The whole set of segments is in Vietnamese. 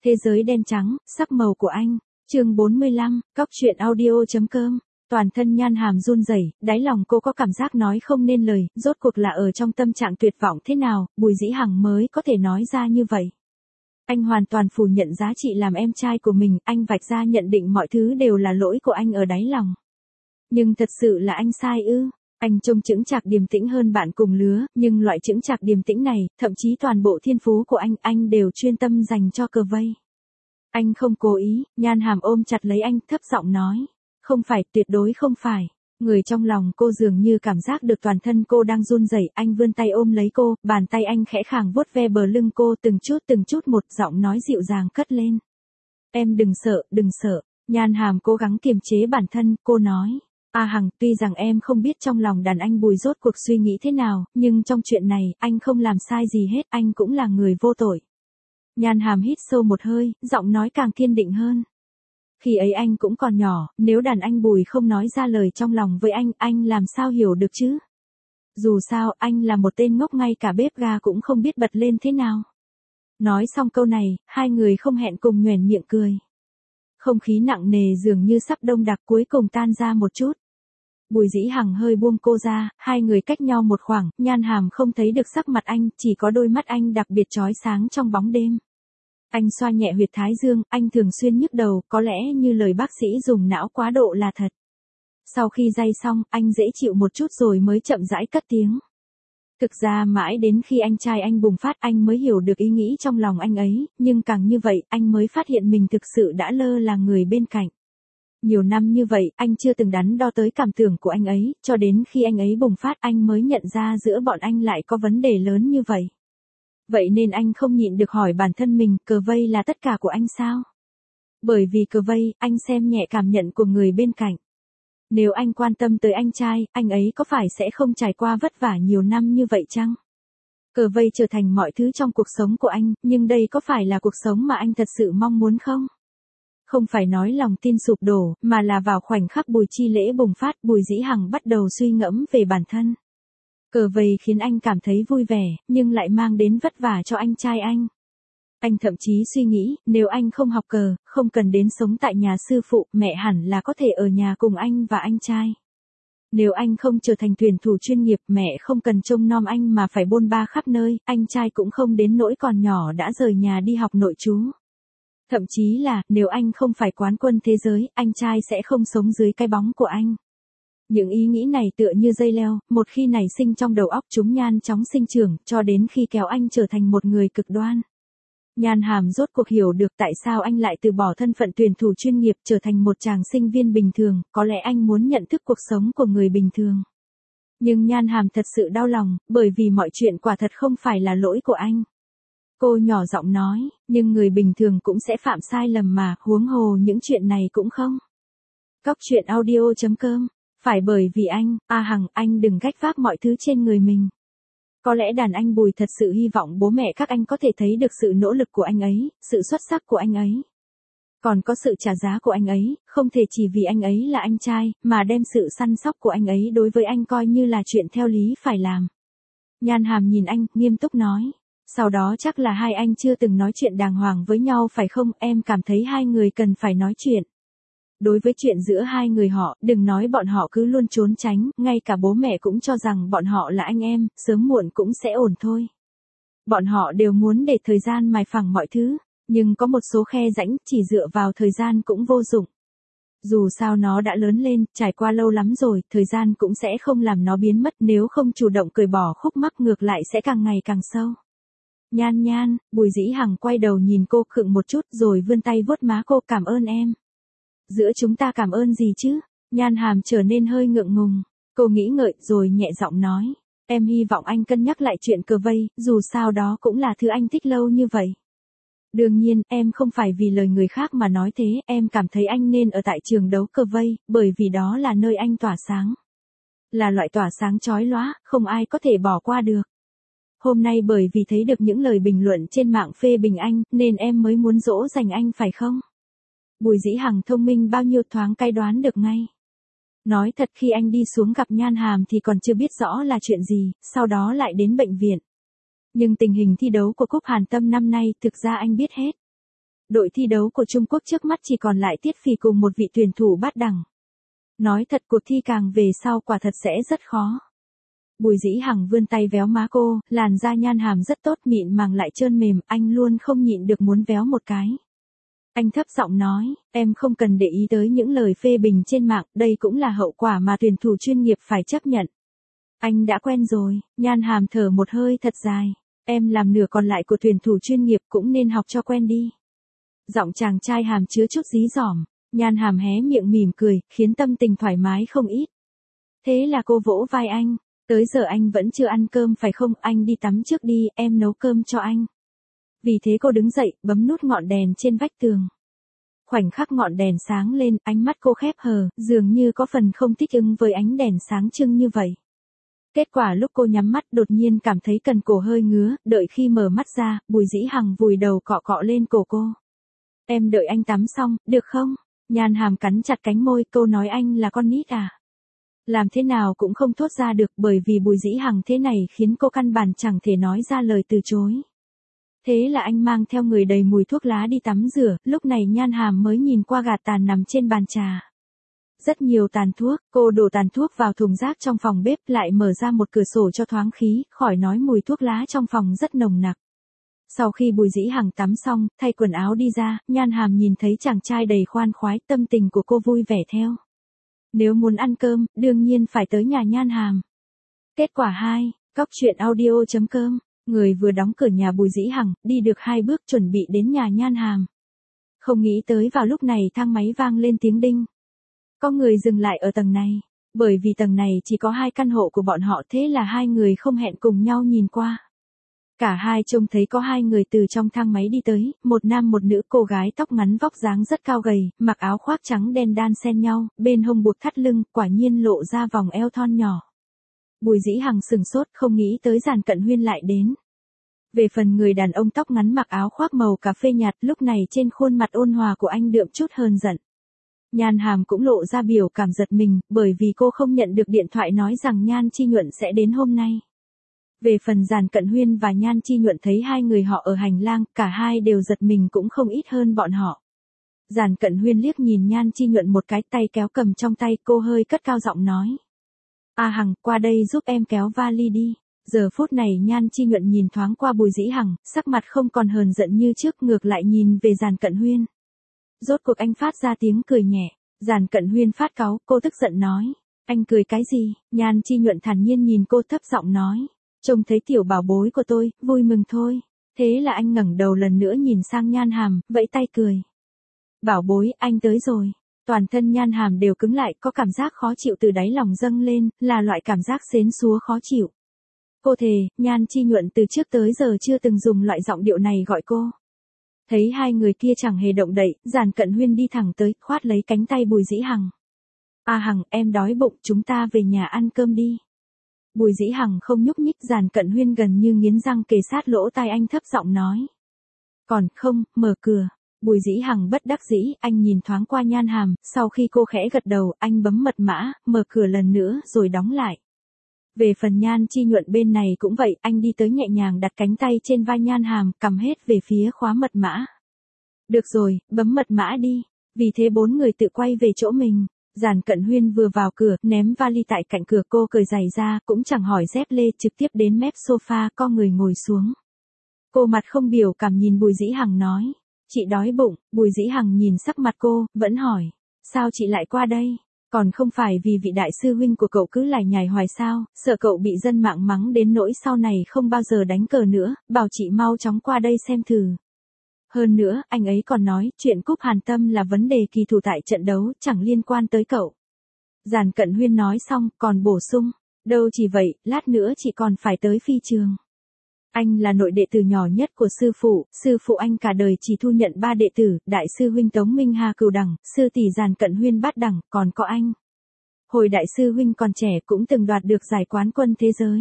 Thế giới đen trắng, sắc màu của anh. Chương 45, Cóc truyện audio.com. Toàn thân Nhan Hàm run rẩy, đáy lòng cô có cảm giác nói không nên lời, rốt cuộc là ở trong tâm trạng tuyệt vọng thế nào, Bùi Dĩ Hằng mới có thể nói ra như vậy. Anh hoàn toàn phủ nhận giá trị làm em trai của mình, anh vạch ra nhận định mọi thứ đều là lỗi của anh ở đáy lòng. Nhưng thật sự là anh sai ư? Anh trông chững chạc điềm tĩnh hơn bạn cùng lứa, nhưng loại chững chạc điềm tĩnh này, thậm chí toàn bộ thiên phú của anh đều chuyên tâm dành cho cờ vây. Anh không cố ý, Nhan Hàm ôm chặt lấy anh, thấp giọng nói. Không phải, tuyệt đối không phải. Người trong lòng cô dường như cảm giác được toàn thân cô đang run rẩy, anh vươn tay ôm lấy cô, bàn tay anh khẽ khàng vuốt ve bờ lưng cô từng chút một, giọng nói dịu dàng cất lên. Em đừng sợ, Nhan Hàm cố gắng kiềm chế bản thân, cô nói. A Hằng, tuy rằng em không biết trong lòng đàn anh Bùi rốt cuộc suy nghĩ thế nào, nhưng trong chuyện này, anh không làm sai gì hết, anh cũng là người vô tội. Nhan Hàm hít sâu một hơi, giọng nói càng kiên định hơn. Khi ấy anh cũng còn nhỏ, nếu đàn anh Bùi không nói ra lời trong lòng với anh làm sao hiểu được chứ? Dù sao, anh là một tên ngốc, ngay cả bếp ga cũng không biết bật lên thế nào. Nói xong câu này, hai người không hẹn cùng nhoẻn miệng cười. Không khí nặng nề dường như sắp đông đặc cuối cùng tan ra một chút. Bùi Dĩ Hằng hơi buông cô ra, hai người cách nhau một khoảng, Nhan Hàm không thấy được sắc mặt anh, chỉ có đôi mắt anh đặc biệt chói sáng trong bóng đêm. Anh xoa nhẹ huyệt thái dương, anh thường xuyên nhức đầu, có lẽ như lời bác sĩ dùng não quá độ là thật. Sau khi day xong, anh dễ chịu một chút rồi mới chậm rãi cất tiếng. Thực ra mãi đến khi anh trai anh bùng phát anh mới hiểu được ý nghĩ trong lòng anh ấy, nhưng càng như vậy anh mới phát hiện mình thực sự đã lơ là người bên cạnh. Nhiều năm như vậy, anh chưa từng đắn đo tới cảm tưởng của anh ấy, cho đến khi anh ấy bùng phát anh mới nhận ra giữa bọn anh lại có vấn đề lớn như vậy. Vậy nên anh không nhịn được hỏi bản thân mình, cờ vây là tất cả của anh sao? Bởi vì cờ vây, anh xem nhẹ cảm nhận của người bên cạnh. Nếu anh quan tâm tới anh trai, anh ấy có phải sẽ không trải qua vất vả nhiều năm như vậy chăng? Cờ vây trở thành mọi thứ trong cuộc sống của anh, nhưng đây có phải là cuộc sống mà anh thật sự mong muốn không? Không phải nói lòng tin sụp đổ, mà là vào khoảnh khắc Bùi Chi Lễ bùng phát, Bùi Dĩ Hằng bắt đầu suy ngẫm về bản thân. Cờ vây khiến anh cảm thấy vui vẻ, nhưng lại mang đến vất vả cho anh trai anh. Anh thậm chí suy nghĩ, nếu anh không học cờ, không cần đến sống tại nhà sư phụ, mẹ hẳn là có thể ở nhà cùng anh và anh trai. Nếu anh không trở thành tuyển thủ chuyên nghiệp, mẹ không cần trông nom anh mà phải bôn ba khắp nơi, anh trai cũng không đến nỗi còn nhỏ đã rời nhà đi học nội trú. Thậm chí là, nếu anh không phải quán quân thế giới, anh trai sẽ không sống dưới cái bóng của anh. Những ý nghĩ này tựa như dây leo, một khi nảy sinh trong đầu óc chúng nhanh chóng sinh trưởng, cho đến khi kéo anh trở thành một người cực đoan. Nhan Hàm rốt cuộc hiểu được tại sao anh lại từ bỏ thân phận tuyển thủ chuyên nghiệp trở thành một chàng sinh viên bình thường, có lẽ anh muốn nhận thức cuộc sống của người bình thường. Nhưng Nhan Hàm thật sự đau lòng, bởi vì mọi chuyện quả thật không phải là lỗi của anh. Cô nhỏ giọng nói, nhưng người bình thường cũng sẽ phạm sai lầm mà, huống hồ những chuyện này cũng không. Cóc truyện audio.com. Phải bởi vì anh, A Hằng, anh đừng gách vác mọi thứ trên người mình. Có lẽ đàn anh Bùi thật sự hy vọng bố mẹ các anh có thể thấy được sự nỗ lực của anh ấy, sự xuất sắc của anh ấy. Còn có sự trả giá của anh ấy, không thể chỉ vì anh ấy là anh trai, mà đem sự săn sóc của anh ấy đối với anh coi như là chuyện theo lý phải làm. Nhan Hàm nhìn anh, nghiêm túc nói. Sau đó chắc là hai anh chưa từng nói chuyện đàng hoàng với nhau phải không, em cảm thấy hai người cần phải nói chuyện. Đối với chuyện giữa hai người họ, đừng nói bọn họ cứ luôn trốn tránh, ngay cả bố mẹ cũng cho rằng bọn họ là anh em, sớm muộn cũng sẽ ổn thôi. Bọn họ đều muốn để thời gian mài phẳng mọi thứ, nhưng có một số khe rãnh chỉ dựa vào thời gian cũng vô dụng. Dù sao nó đã lớn lên, trải qua lâu lắm rồi, thời gian cũng sẽ không làm nó biến mất, nếu không chủ động cởi bỏ khúc mắc ngược lại sẽ càng ngày càng sâu. Nhan, Bùi Dĩ Hằng quay đầu nhìn cô khựng một chút rồi vươn tay vuốt má cô, cảm ơn em. Giữa chúng ta cảm ơn gì chứ? Nhan Hàm trở nên hơi ngượng ngùng. Cô nghĩ ngợi rồi nhẹ giọng nói. Em hy vọng anh cân nhắc lại chuyện cờ vây, dù sao đó cũng là thứ anh thích lâu như vậy. Đương nhiên, em không phải vì lời người khác mà nói thế, em cảm thấy anh nên ở tại trường đấu cờ vây, bởi vì đó là nơi anh tỏa sáng. Là loại tỏa sáng chói lóa, không ai có thể bỏ qua được. Hôm nay bởi vì thấy được những lời bình luận trên mạng phê bình anh, nên em mới muốn dỗ dành anh phải không? Bùi Dĩ Hằng thông minh bao nhiêu thoáng cai đoán được ngay. Nói thật khi anh đi xuống gặp Nhan Hàm thì còn chưa biết rõ là chuyện gì, sau đó lại đến bệnh viện. Nhưng tình hình thi đấu của Cúp Hàn Tâm năm nay thực ra anh biết hết. Đội thi đấu của Trung Quốc trước mắt chỉ còn lại Tiết Phỉ cùng một vị tuyển thủ bát đẳng. Nói thật cuộc thi càng về sau quả thật sẽ rất khó. Bùi Dĩ Hằng vươn tay véo má cô, làn da Nhan Hàm rất tốt mịn màng lại trơn mềm, anh luôn không nhịn được muốn véo một cái. Anh thấp giọng nói, em không cần để ý tới những lời phê bình trên mạng, đây cũng là hậu quả mà tuyển thủ chuyên nghiệp phải chấp nhận. Anh đã quen rồi, Nhan Hàm thở một hơi thật dài. Em làm nửa còn lại của tuyển thủ chuyên nghiệp cũng nên học cho quen đi. Giọng chàng trai hàm chứa chút dí dỏm, Nhan Hàm hé miệng mỉm cười, khiến tâm tình thoải mái không ít. Thế là cô vỗ vai anh, tới giờ anh vẫn chưa ăn cơm phải không, anh đi tắm trước đi, em nấu cơm cho anh. Vì thế cô đứng dậy, bấm nút ngọn đèn trên vách tường. Khoảnh khắc ngọn đèn sáng lên, ánh mắt cô khép hờ, dường như có phần không thích ứng với ánh đèn sáng trưng như vậy. Kết quả lúc cô nhắm mắt đột nhiên cảm thấy cần cổ hơi ngứa, đợi khi mở mắt ra, Bùi Dĩ Hằng vùi đầu cọ cọ lên cổ cô. Em đợi anh tắm xong, được không? Nhan Hàm cắn chặt cánh môi, cô nói anh là con nít à? Làm thế nào cũng không thốt ra được bởi vì Bùi Dĩ Hằng thế này khiến cô căn bản chẳng thể nói ra lời từ chối. Thế là anh mang theo người đầy mùi thuốc lá đi tắm rửa, lúc này Nhan Hàm mới nhìn qua gạt tàn nằm trên bàn trà. Rất nhiều tàn thuốc, cô đổ tàn thuốc vào thùng rác trong phòng bếp lại mở ra một cửa sổ cho thoáng khí, khỏi nói mùi thuốc lá trong phòng rất nồng nặc. Sau khi Bùi Dĩ Hằng tắm xong, thay quần áo đi ra, Nhan Hàm nhìn thấy chàng trai đầy khoan khoái, tâm tình của cô vui vẻ theo. Nếu muốn ăn cơm, đương nhiên phải tới nhà Nhan Hàm. Kết quả 2, coctruyện.audio.com, người vừa đóng cửa nhà Bùi Dĩ Hằng, đi được 2 bước chuẩn bị đến nhà Nhan Hàm. Không nghĩ tới vào lúc này thang máy vang lên tiếng đinh. Có người dừng lại ở tầng này, bởi vì tầng này chỉ có 2 căn hộ của bọn họ, thế là 2 người không hẹn cùng nhau nhìn qua. Cả hai trông thấy có 2 người từ trong thang máy đi tới, một nam một nữ, cô gái tóc ngắn vóc dáng rất cao gầy, mặc áo khoác trắng đen đan xen nhau, bên hông buộc thắt lưng, quả nhiên lộ ra vòng eo thon nhỏ. Bùi Dĩ Hằng sừng sốt không nghĩ tới Giản Cận Huyên lại đến. Về phần người đàn ông tóc ngắn mặc áo khoác màu cà phê nhạt, lúc này trên khuôn mặt ôn hòa của anh đượm chút hờn giận. Nhan Hàm cũng lộ ra biểu cảm giật mình, bởi vì cô không nhận được điện thoại nói rằng Nhan Chi Nhuận sẽ đến hôm nay. Về phần Giản Cận Huyên và Nhan Chi Nhuận thấy 2 người họ ở hành lang, cả hai đều giật mình cũng không ít hơn bọn họ. Giản Cận Huyên liếc nhìn Nhan Chi Nhuận một cái, tay kéo cầm trong tay, cô hơi cất cao giọng nói. A Hằng, qua đây giúp em kéo vali đi. Giờ phút này Nhan Chi Nhuận nhìn thoáng qua Bùi Dĩ Hằng, sắc mặt không còn hờn giận như trước, ngược lại nhìn về Giản Cận Huyên. Rốt cuộc anh phát ra tiếng cười nhẹ. Giản Cận Huyên phát cáu, cô tức giận nói. Anh cười cái gì? Nhan Chi Nhuận thản nhiên nhìn cô, thấp giọng nói. Trông thấy tiểu bảo bối của tôi, vui mừng thôi. Thế là anh ngẩng đầu lần nữa nhìn sang Nhan Hàm, vẫy tay cười. Bảo bối, anh tới rồi. Toàn thân Nhan Hàm đều cứng lại, có cảm giác khó chịu từ đáy lòng dâng lên, là loại cảm giác xến xúa khó chịu. Cô thề, Nhan Chi Nhuận từ trước tới giờ chưa từng dùng loại giọng điệu này gọi cô. Thấy 2 người kia chẳng hề động đậy, Giản Cận Huyên đi thẳng tới, khoát lấy cánh tay Bùi Dĩ Hằng. A Hằng, em đói bụng, chúng ta về nhà ăn cơm đi. Bùi Dĩ Hằng không nhúc nhích, Giản Cận Huyên gần như nghiến răng kề sát lỗ tai anh, thấp giọng nói. Còn không, mở cửa. Bùi Dĩ Hằng bất đắc dĩ, anh nhìn thoáng qua Nhan Hàm, sau khi cô khẽ gật đầu, anh bấm mật mã, mở cửa lần nữa, rồi đóng lại. Về phần Nhan Chi Nhuận bên này cũng vậy, anh đi tới nhẹ nhàng đặt cánh tay trên vai Nhan Hàm, cầm hết về phía khóa mật mã. Được rồi, bấm mật mã đi. Vì thế 4 người tự quay về chỗ mình. Giản Cận Huyên vừa vào cửa, ném vali tại cạnh cửa, cô cởi giày ra, cũng chẳng hỏi dép lê, trực tiếp đến mép sofa, co người ngồi xuống. Cô mặt không biểu cảm nhìn Bùi Dĩ Hằng nói. Chị đói bụng. Bùi Dĩ Hằng nhìn sắc mặt cô, vẫn hỏi. Sao chị lại qua đây? Còn không phải vì vị đại sư huynh của cậu cứ lải nhải hoài sao, sợ cậu bị dân mạng mắng đến nỗi sau này không bao giờ đánh cờ nữa, bảo chị mau chóng qua đây xem thử. Hơn nữa, anh ấy còn nói, chuyện cúp Hàn Tâm là vấn đề kỳ thủ tại trận đấu, chẳng liên quan tới cậu. Giản Cận Huyên nói xong, còn bổ sung, đâu chỉ vậy, lát nữa chị còn phải tới phi trường. Anh là nội đệ tử nhỏ nhất của sư phụ anh cả đời chỉ thu nhận 3 đệ tử, đại sư huynh Tống Minh Hà cửu đẳng, sư tỷ Giản Cận Huyên bát đẳng, còn có anh. Hồi đại sư huynh còn trẻ cũng từng đoạt được giải quán quân thế giới.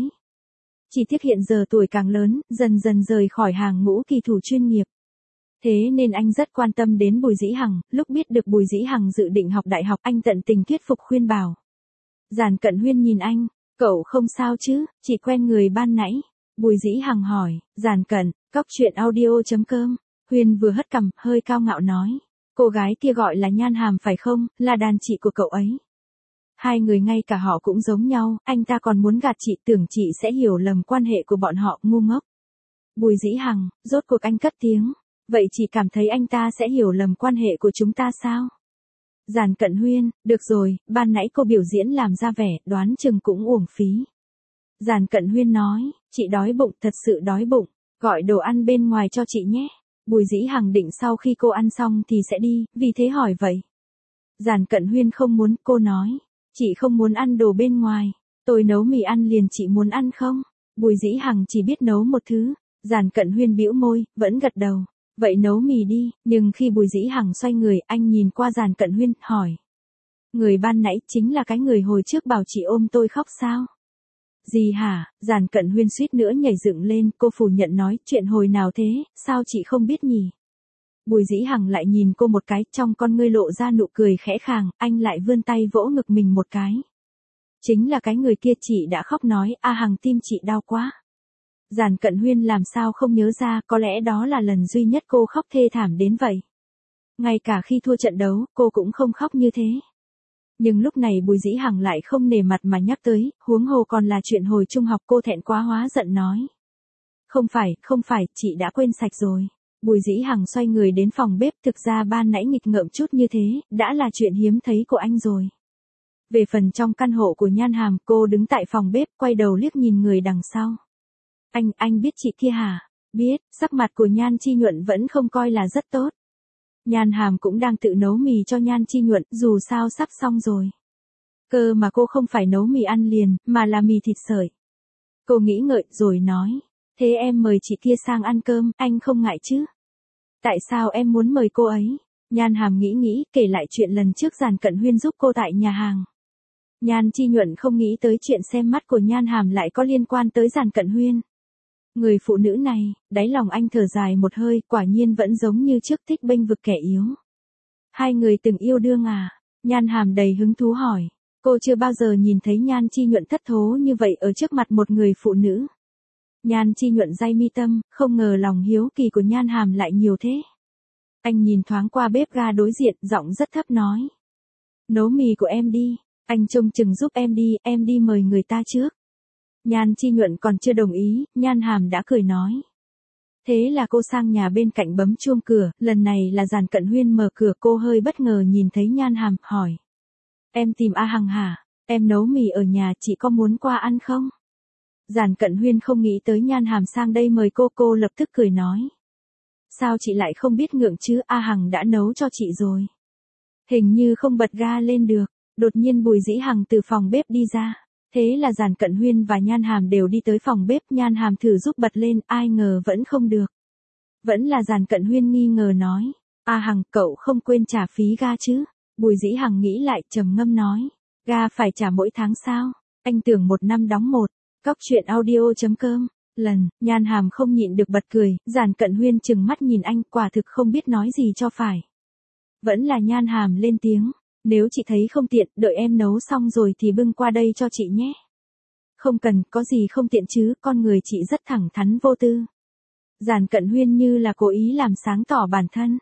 Chỉ tiếc hiện giờ tuổi càng lớn, dần dần rời khỏi hàng ngũ kỳ thủ chuyên nghiệp. Thế nên anh rất quan tâm đến Bùi Dĩ Hằng, lúc biết được Bùi Dĩ Hằng dự định học đại học, anh tận tình thuyết phục khuyên bảo. Giản Cận Huyên nhìn anh, cậu không sao chứ, chỉ quen người ban nãy. Bùi Dĩ Hằng hỏi, Giản Cận, coctruyện.audio.com, Huyên vừa hất cằm, hơi cao ngạo nói. Cô gái kia gọi là Nhan Hàm phải không, là đàn chị của cậu ấy. Hai người ngay cả họ cũng giống nhau, anh ta còn muốn gạt chị, tưởng chị sẽ hiểu lầm quan hệ của bọn họ, ngu ngốc. Bùi Dĩ Hằng, rốt cuộc anh cất tiếng. Vậy chị cảm thấy anh ta sẽ hiểu lầm quan hệ của chúng ta sao? Giản Cận Huyên, được rồi, ban nãy cô biểu diễn làm ra vẻ, đoán chừng cũng uổng phí. Giản Cận Huyên nói, chị đói bụng, thật sự đói bụng, gọi đồ ăn bên ngoài cho chị nhé. Bùi Dĩ Hằng định sau khi cô ăn xong thì sẽ đi, vì thế hỏi vậy. Giản Cận Huyên không muốn, cô nói, chị không muốn ăn đồ bên ngoài, tôi nấu mì ăn liền, chị muốn ăn không? Bùi Dĩ Hằng chỉ biết nấu một thứ. Giản Cận Huyên bĩu môi, vẫn gật đầu. Vậy nấu mì đi, nhưng khi Bùi Dĩ Hằng xoay người, anh nhìn qua Giản Cận Huyên, hỏi. Người ban nãy chính là cái người hồi trước bảo chị ôm tôi khóc sao? Gì hả? Giản Cận Huyên suýt nữa nhảy dựng lên, cô phủ nhận nói, chuyện hồi nào thế, sao chị không biết nhỉ? Bùi Dĩ Hằng lại nhìn cô một cái, trong con ngươi lộ ra nụ cười khẽ khàng, anh lại vươn tay vỗ ngực mình một cái. Chính là cái người kia, chị đã khóc nói, a Hằng tim chị đau quá. Giản Cận Huyên làm sao không nhớ ra, có lẽ đó là lần duy nhất cô khóc thê thảm đến vậy. Ngay cả khi thua trận đấu, cô cũng không khóc như thế. Nhưng lúc này Bùi Dĩ Hằng lại không nể mặt mà nhắc tới, huống hồ còn là chuyện hồi trung học, cô thẹn quá hóa giận nói. Không phải, chị đã quên sạch rồi. Bùi Dĩ Hằng xoay người đến phòng bếp, thực ra ban nãy nghịch ngợm chút như thế, đã là chuyện hiếm thấy của anh rồi. Về phần trong căn hộ của Nhan Hàm, cô đứng tại phòng bếp, quay đầu liếc nhìn người đằng sau. Anh biết chị kia hả? Biết, sắc mặt của Nhan Chi Nhuận vẫn không coi là rất tốt. Nhan Hàm cũng đang tự nấu mì cho Nhan Chi Nhuận, dù sao sắp xong rồi. Cơ mà cô không phải nấu mì ăn liền, mà là mì thịt sợi. Cô nghĩ ngợi rồi nói, thế em mời chị kia sang ăn cơm, anh không ngại chứ? Tại sao em muốn mời cô ấy? Nhan Hàm nghĩ, kể lại chuyện lần trước Giản Cận Huyên giúp cô tại nhà hàng. Nhan Chi Nhuận không nghĩ tới chuyện xem mắt của Nhan Hàm lại có liên quan tới Giản Cận Huyên. Người phụ nữ này, đáy lòng anh thở dài một hơi, quả nhiên vẫn giống như trước, thích bênh vực kẻ yếu. Hai người từng yêu đương à? Nhan Hàm đầy hứng thú hỏi. Cô chưa bao giờ nhìn thấy Nhan Chi Nhuận thất thố như vậy ở trước mặt một người phụ nữ. Nhan Chi Nhuận day mi tâm, không ngờ lòng hiếu kỳ của Nhan Hàm lại nhiều thế. Anh nhìn thoáng qua bếp ga đối diện, giọng rất thấp nói. Nấu mì của em đi, anh trông chừng giúp em đi mời người ta trước. Nhan Chi Nhuận còn chưa đồng ý, Nhan Hàm đã cười nói. Thế là cô sang nhà bên cạnh bấm chuông cửa, lần này là Giản Cận Huyên mở cửa, cô hơi bất ngờ nhìn thấy Nhan Hàm, hỏi. Em tìm A Hằng hả? Em nấu mì ở nhà, chị có muốn qua ăn không? Giản Cận Huyên không nghĩ tới Nhan Hàm sang đây mời cô lập tức cười nói. Sao chị lại không biết ngượng chứ, A Hằng đã nấu cho chị rồi. Hình như không bật ga lên được, đột nhiên Bùi Dĩ Hằng từ phòng bếp đi ra. Thế là Giản Cận Huyên và Nhan Hàm đều đi tới phòng bếp, Nhan Hàm thử giúp bật lên, ai ngờ vẫn không được. Vẫn là Giản Cận Huyên nghi ngờ nói, A Hằng, cậu không quên trả phí ga chứ? Bùi Dĩ Hằng nghĩ lại, trầm ngâm nói, ga phải trả mỗi tháng sao? Anh tưởng một năm đóng một. Cóc truyện audio.com. Nhan Hàm không nhịn được bật cười, Giản Cận Huyên trừng mắt nhìn anh, quả thực không biết nói gì cho phải. Vẫn là Nhan Hàm lên tiếng. Nếu chị thấy không tiện, đợi em nấu xong rồi thì bưng qua đây cho chị nhé. Không cần, có gì không tiện chứ, con người chị rất thẳng thắn vô tư. Giản Cận Huyên như là cố ý làm sáng tỏ bản thân.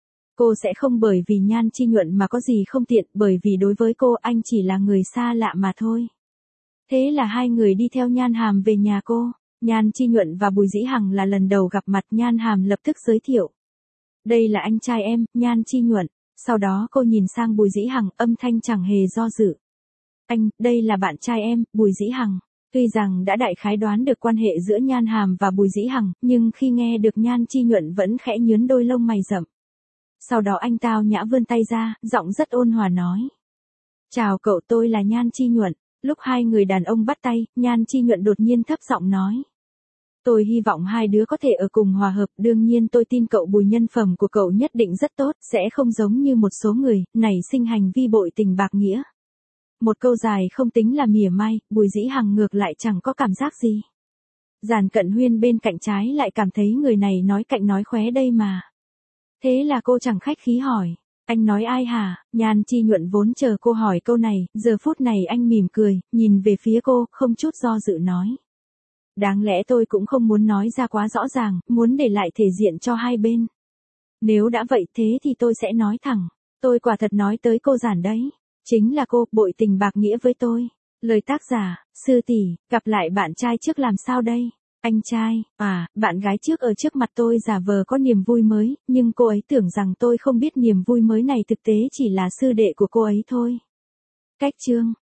Cô sẽ không bởi vì Nhan Chi Nhuận mà có gì không tiện, bởi vì đối với cô anh chỉ là người xa lạ mà thôi. Thế là hai người đi theo Nhan Hàm về nhà cô. Nhan Chi Nhuận và Bùi Dĩ Hằng là lần đầu gặp mặt, Nhan Hàm lập tức giới thiệu. Đây là anh trai em, Nhan Chi Nhuận. Sau đó cô nhìn sang Bùi Dĩ Hằng, âm thanh chẳng hề do dự. Anh, đây là bạn trai em, Bùi Dĩ Hằng. Tuy rằng đã đại khái đoán được quan hệ giữa Nhan Hàm và Bùi Dĩ Hằng, nhưng khi nghe được Nhan Chi Nhuận vẫn khẽ nhướng đôi lông mày rậm. Sau đó anh tao nhã vươn tay ra, giọng rất ôn hòa nói. Chào cậu, tôi là Nhan Chi Nhuận. Lúc hai người đàn ông bắt tay, Nhan Chi Nhuận đột nhiên thấp giọng nói. Tôi hy vọng hai đứa có thể ở cùng hòa hợp, đương nhiên tôi tin cậu Bùi, nhân phẩm của cậu nhất định rất tốt, sẽ không giống như một số người, nảy sinh hành vi bội tình bạc nghĩa. Một câu dài không tính là mỉa mai, Bùi Dĩ Hằng ngược lại chẳng có cảm giác gì. Giản Cận Huyên bên cạnh trái lại cảm thấy người này nói cạnh nói khóe đây mà. Thế là cô chẳng khách khí hỏi. Anh nói ai hả? Nhan Chi Nhuận vốn chờ cô hỏi câu này, giờ phút này anh mỉm cười, nhìn về phía cô, không chút do dự nói. Đáng lẽ tôi cũng không muốn nói ra quá rõ ràng, muốn để lại thể diện cho hai bên. Nếu đã vậy thế thì tôi sẽ nói thẳng. Tôi quả thật nói tới cô Giản đấy. Chính là cô, bội tình bạc nghĩa với tôi. Lời tác giả, sư tỷ, gặp lại bạn trai trước làm sao đây? Anh trai, bạn gái trước ở trước mặt tôi giả vờ có niềm vui mới, nhưng cô ấy tưởng rằng tôi không biết niềm vui mới này thực tế chỉ là sư đệ của cô ấy thôi. Cách chương